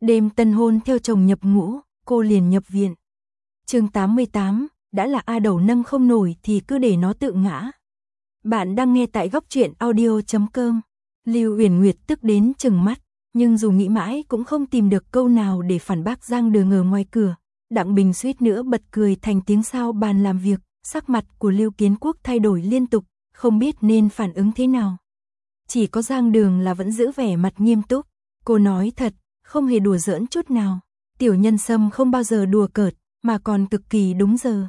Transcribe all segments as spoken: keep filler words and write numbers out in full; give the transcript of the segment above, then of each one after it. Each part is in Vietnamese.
Đêm tân hôn theo chồng nhập ngũ, cô liền nhập viện. Chương tám mươi tám, đã là A đầu nâng không nổi thì cứ để nó tự ngã. Bạn đang nghe tại góc truyện audio chấm com. Lưu Uyển Nguyệt tức đến trừng mắt, nhưng dù nghĩ mãi cũng không tìm được câu nào để phản bác Giang Đường ở ngoài cửa. Đặng Bình suýt nữa bật cười thành tiếng sao bàn làm việc, sắc mặt của Lưu Kiến Quốc thay đổi liên tục, không biết nên phản ứng thế nào. Chỉ có Giang Đường là vẫn giữ vẻ mặt nghiêm túc, cô nói thật, không hề đùa giỡn chút nào. Tiểu Nhân Sâm không bao giờ đùa cợt, mà còn cực kỳ đúng giờ.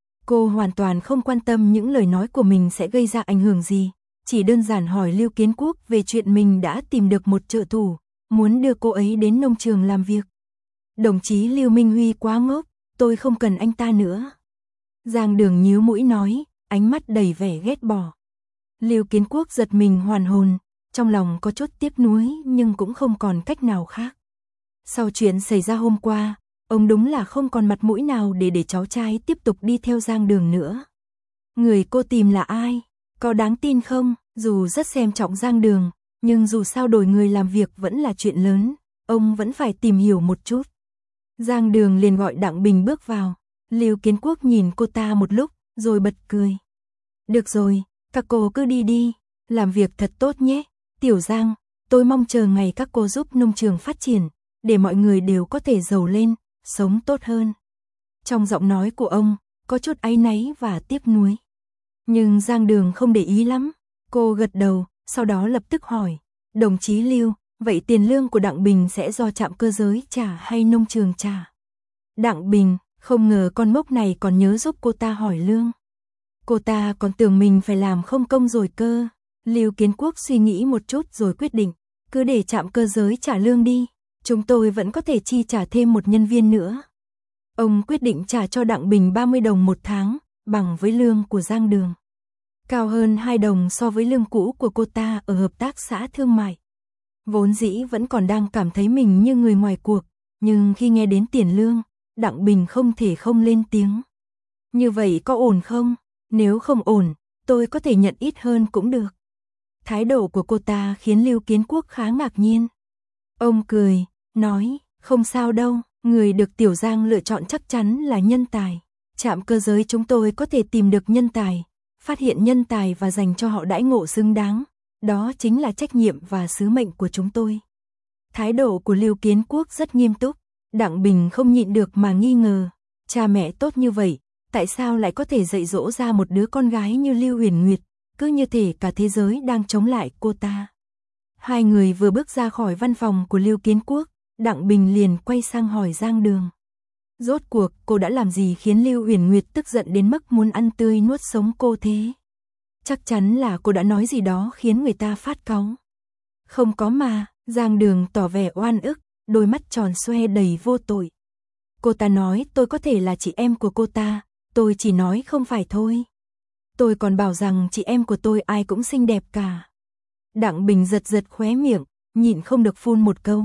Cô hoàn toàn không quan tâm những lời nói của mình sẽ gây ra ảnh hưởng gì, chỉ đơn giản hỏi Lưu Kiến Quốc về chuyện mình đã tìm được một trợ thủ, muốn đưa cô ấy đến nông trường làm việc. Đồng chí Lưu Minh Huy quá ngốc, tôi không cần anh ta nữa. Giang Đường nhíu mũi nói, ánh mắt đầy vẻ ghét bỏ. Lưu Kiến Quốc giật mình hoàn hồn, trong lòng có chút tiếc nuối nhưng cũng không còn cách nào khác. Sau chuyện xảy ra hôm qua, ông đúng là không còn mặt mũi nào để để cháu trai tiếp tục đi theo Giang Đường nữa. Người cô tìm là ai? Có đáng tin không? Dù rất xem trọng Giang Đường, nhưng dù sao đổi người làm việc vẫn là chuyện lớn, ông vẫn phải tìm hiểu một chút. Giang Đường liền gọi Đặng Bình bước vào. Lưu Kiến Quốc nhìn cô ta một lúc, rồi bật cười. Được rồi, các cô cứ đi đi, làm việc thật tốt nhé. Tiểu Giang, tôi mong chờ ngày các cô giúp nông trường phát triển, để mọi người đều có thể giàu lên, sống tốt hơn. Trong giọng nói của ông, có chút áy náy và tiếc nuối. Nhưng Giang Đường không để ý lắm, cô gật đầu, sau đó lập tức hỏi. Đồng chí Lưu, vậy tiền lương của Đặng Bình sẽ do trạm cơ giới trả hay nông trường trả? Đặng Bình, không ngờ con mốc này còn nhớ giúp cô ta hỏi lương. Cô ta còn tưởng mình phải làm không công rồi cơ. Lưu Kiến Quốc suy nghĩ một chút rồi quyết định, cứ để trạm cơ giới trả lương đi, chúng tôi vẫn có thể chi trả thêm một nhân viên nữa. Ông quyết định trả cho Đặng Bình ba mươi đồng một tháng, bằng với lương của Giang Đường. Cao hơn hai đồng so với lương cũ của cô ta ở hợp tác xã thương mại. Vốn dĩ vẫn còn đang cảm thấy mình như người ngoài cuộc, nhưng khi nghe đến tiền lương, Đặng Bình không thể không lên tiếng. Như vậy có ổn không? Nếu không ổn, tôi có thể nhận ít hơn cũng được. Thái độ của cô ta khiến Lưu Kiến Quốc khá ngạc nhiên. Ông cười, nói, không sao đâu, người được Tiểu Giang lựa chọn chắc chắn là nhân tài. Trạm cơ giới chúng tôi có thể tìm được nhân tài, phát hiện nhân tài và dành cho họ đãi ngộ xứng đáng. Đó chính là trách nhiệm và sứ mệnh của chúng tôi. Thái độ của Lưu Kiến Quốc rất nghiêm túc. Đặng Bình không nhịn được mà nghi ngờ. Cha mẹ tốt như vậy, tại sao lại có thể dạy dỗ ra một đứa con gái như Lưu Uyển Nguyệt, cứ như thể cả thế giới đang chống lại cô ta. Hai người vừa bước ra khỏi văn phòng của Lưu Kiến Quốc, Đặng Bình liền quay sang hỏi Giang Đường. Rốt cuộc cô đã làm gì khiến Lưu Uyển Nguyệt tức giận đến mức muốn ăn tươi nuốt sống cô thế? Chắc chắn là cô đã nói gì đó khiến người ta phát cáu. Không có mà, Giang Đường tỏ vẻ oan ức, đôi mắt tròn xoe đầy vô tội. Cô ta nói tôi có thể là chị em của cô ta, tôi chỉ nói không phải thôi. Tôi còn bảo rằng chị em của tôi ai cũng xinh đẹp cả. Đặng Bình giật giật khóe miệng, nhịn không được phun một câu.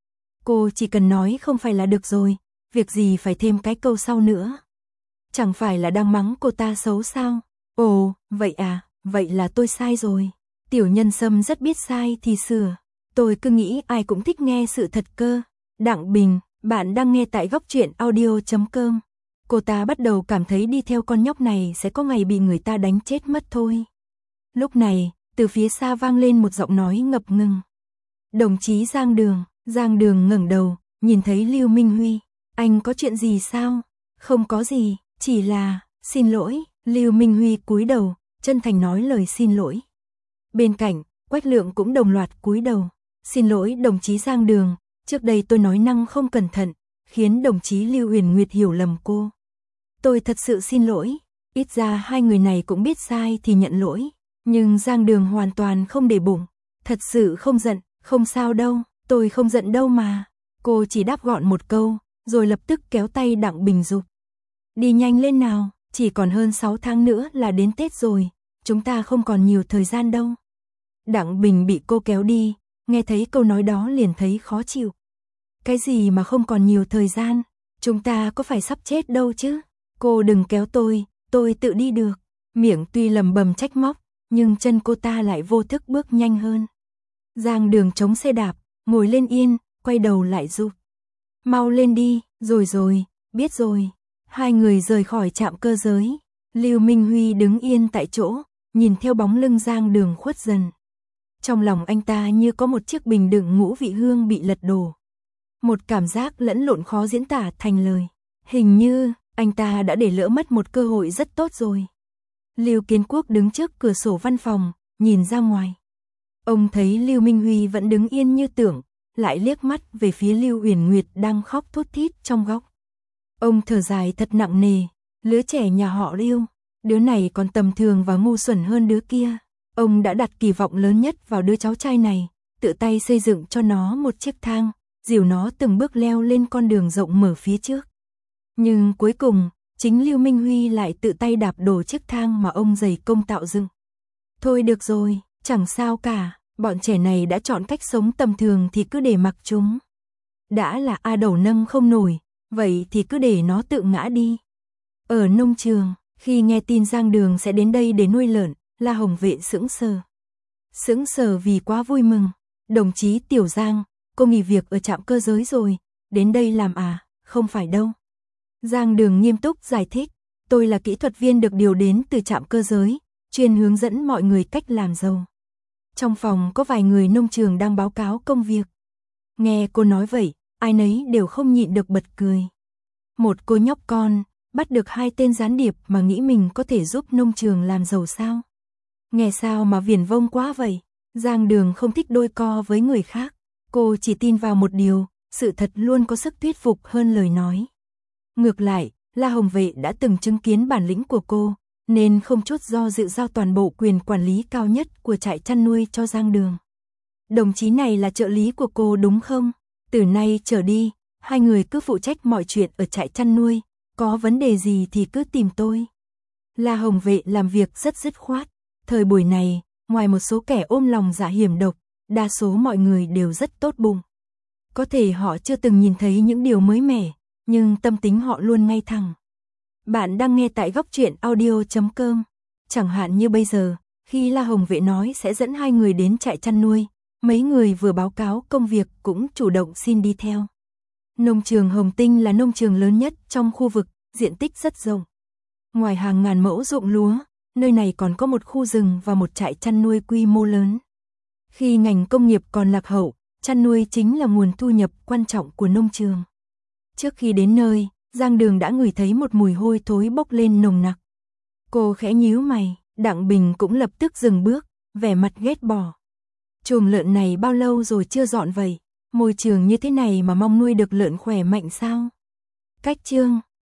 Cô chỉ cần nói không phải là được rồi, việc gì phải thêm cái câu sau nữa. Chẳng phải là đang mắng cô ta xấu sao? Ồ, vậy à, vậy là tôi sai rồi. Tiểu Nhân Sâm rất biết sai thì sửa. Tôi cứ nghĩ ai cũng thích nghe sự thật cơ. Đặng Bình, bạn đang nghe tại góc truyện audio chấm com. Cô ta bắt đầu cảm thấy đi theo con nhóc này sẽ có ngày bị người ta đánh chết mất thôi. Lúc này, từ phía xa vang lên một giọng nói ngập ngừng. Đồng chí Giang Đường. Giang Đường ngẩng đầu, nhìn thấy Lưu Minh Huy. Anh có chuyện gì sao? Không có gì, chỉ là, xin lỗi. Lưu Minh Huy cúi đầu, chân thành nói lời xin lỗi. Bên cạnh, Quách Lượng cũng đồng loạt cúi đầu. Xin lỗi đồng chí Giang Đường, trước đây tôi nói năng không cẩn thận, khiến đồng chí Lưu Uyển Nguyệt hiểu lầm cô. Tôi thật sự xin lỗi, ít ra hai người này cũng biết sai thì nhận lỗi. Nhưng Giang Đường hoàn toàn không để bụng, thật sự không giận, không sao đâu, tôi không giận đâu mà. Cô chỉ đáp gọn một câu, rồi lập tức kéo tay Đặng Bình giục. Đi nhanh lên nào, chỉ còn hơn sáu tháng nữa là đến Tết rồi, chúng ta không còn nhiều thời gian đâu. Đặng Bình bị cô kéo đi, nghe thấy câu nói đó liền thấy khó chịu. Cái gì mà không còn nhiều thời gian, chúng ta có phải sắp chết đâu chứ. Cô đừng kéo tôi, tôi tự đi được. Miệng tuy lầm bầm trách móc, nhưng chân cô ta lại vô thức bước nhanh hơn. Giang Đường chống xe đạp, ngồi lên yên, quay đầu lại giục. Mau lên đi, rồi rồi, biết rồi. Hai người rời khỏi trạm cơ giới. Lưu Minh Huy đứng yên tại chỗ, nhìn theo bóng lưng Giang Đường khuất dần. Trong lòng anh ta như có một chiếc bình đựng ngũ vị hương bị lật đổ. Một cảm giác lẫn lộn khó diễn tả thành lời. Hình như, anh ta đã để lỡ mất một cơ hội rất tốt rồi. Lưu Kiến Quốc đứng trước cửa sổ văn phòng, nhìn ra ngoài. Ông thấy Lưu Minh Huy vẫn đứng yên như tưởng, lại liếc mắt về phía Lưu Uyển Nguyệt đang khóc thút thít trong góc. Ông thở dài thật nặng nề, lứa trẻ nhà họ Lưu, đứa này còn tầm thường và ngu xuẩn hơn đứa kia. Ông đã đặt kỳ vọng lớn nhất vào đứa cháu trai này, tự tay xây dựng cho nó một chiếc thang, dìu nó từng bước leo lên con đường rộng mở phía trước. Nhưng cuối cùng, chính Lưu Minh Huy lại tự tay đạp đổ chiếc thang mà ông dày công tạo dựng. Thôi được rồi, chẳng sao cả, bọn trẻ này đã chọn cách sống tầm thường thì cứ để mặc chúng. Đã là A Đầu nâng không nổi, vậy thì cứ để nó tự ngã đi. Ở nông trường, khi nghe tin Giang Đường sẽ đến đây để nuôi lợn, La Hồng Vệ sững sờ. Sững sờ vì quá vui mừng. Đồng chí Tiểu Giang, cô nghỉ việc ở trạm cơ giới rồi, đến đây làm à, không phải đâu. Giang Đường nghiêm túc giải thích, tôi là kỹ thuật viên được điều đến từ trạm cơ giới, chuyên hướng dẫn mọi người cách làm giàu. Trong phòng có vài người nông trường đang báo cáo công việc. Nghe cô nói vậy, ai nấy đều không nhịn được bật cười. Một cô nhóc con, bắt được hai tên gián điệp mà nghĩ mình có thể giúp nông trường làm giàu sao? Nghe sao mà viển vông quá vậy? Giang Đường không thích đôi co với người khác. Cô chỉ tin vào một điều, sự thật luôn có sức thuyết phục hơn lời nói. Ngược lại, La Hồng Vệ đã từng chứng kiến bản lĩnh của cô, nên không chút do dự giao toàn bộ quyền quản lý cao nhất của trại chăn nuôi cho Giang Đường. Đồng chí này là trợ lý của cô đúng không? Từ nay trở đi, hai người cứ phụ trách mọi chuyện ở trại chăn nuôi, có vấn đề gì thì cứ tìm tôi. La Hồng Vệ làm việc rất dứt khoát. Thời buổi này, ngoài một số kẻ ôm lòng dạ hiểm độc, đa số mọi người đều rất tốt bụng. Có thể họ chưa từng nhìn thấy những điều mới mẻ, nhưng tâm tính họ luôn ngay thẳng. Bạn đang nghe tại góc truyện audio chấm com. Chẳng hạn như bây giờ, khi La Hồng Vệ nói sẽ dẫn hai người đến trại chăn nuôi, mấy người vừa báo cáo công việc cũng chủ động xin đi theo. Nông trường Hồng Tinh là nông trường lớn nhất trong khu vực, diện tích rất rộng. Ngoài hàng ngàn mẫu ruộng lúa, nơi này còn có một khu rừng và một trại chăn nuôi quy mô lớn. Khi ngành công nghiệp còn lạc hậu, chăn nuôi chính là nguồn thu nhập quan trọng của nông trường. Trước khi đến nơi, Giang Đường đã ngửi thấy một mùi hôi thối bốc lên nồng nặc. Cô khẽ nhíu mày, Đặng Bình cũng lập tức dừng bước, vẻ mặt ghét bỏ. Chuồng lợn này bao lâu rồi chưa dọn vậy? Môi trường như thế này mà mong nuôi được lợn khỏe mạnh sao? Cách chương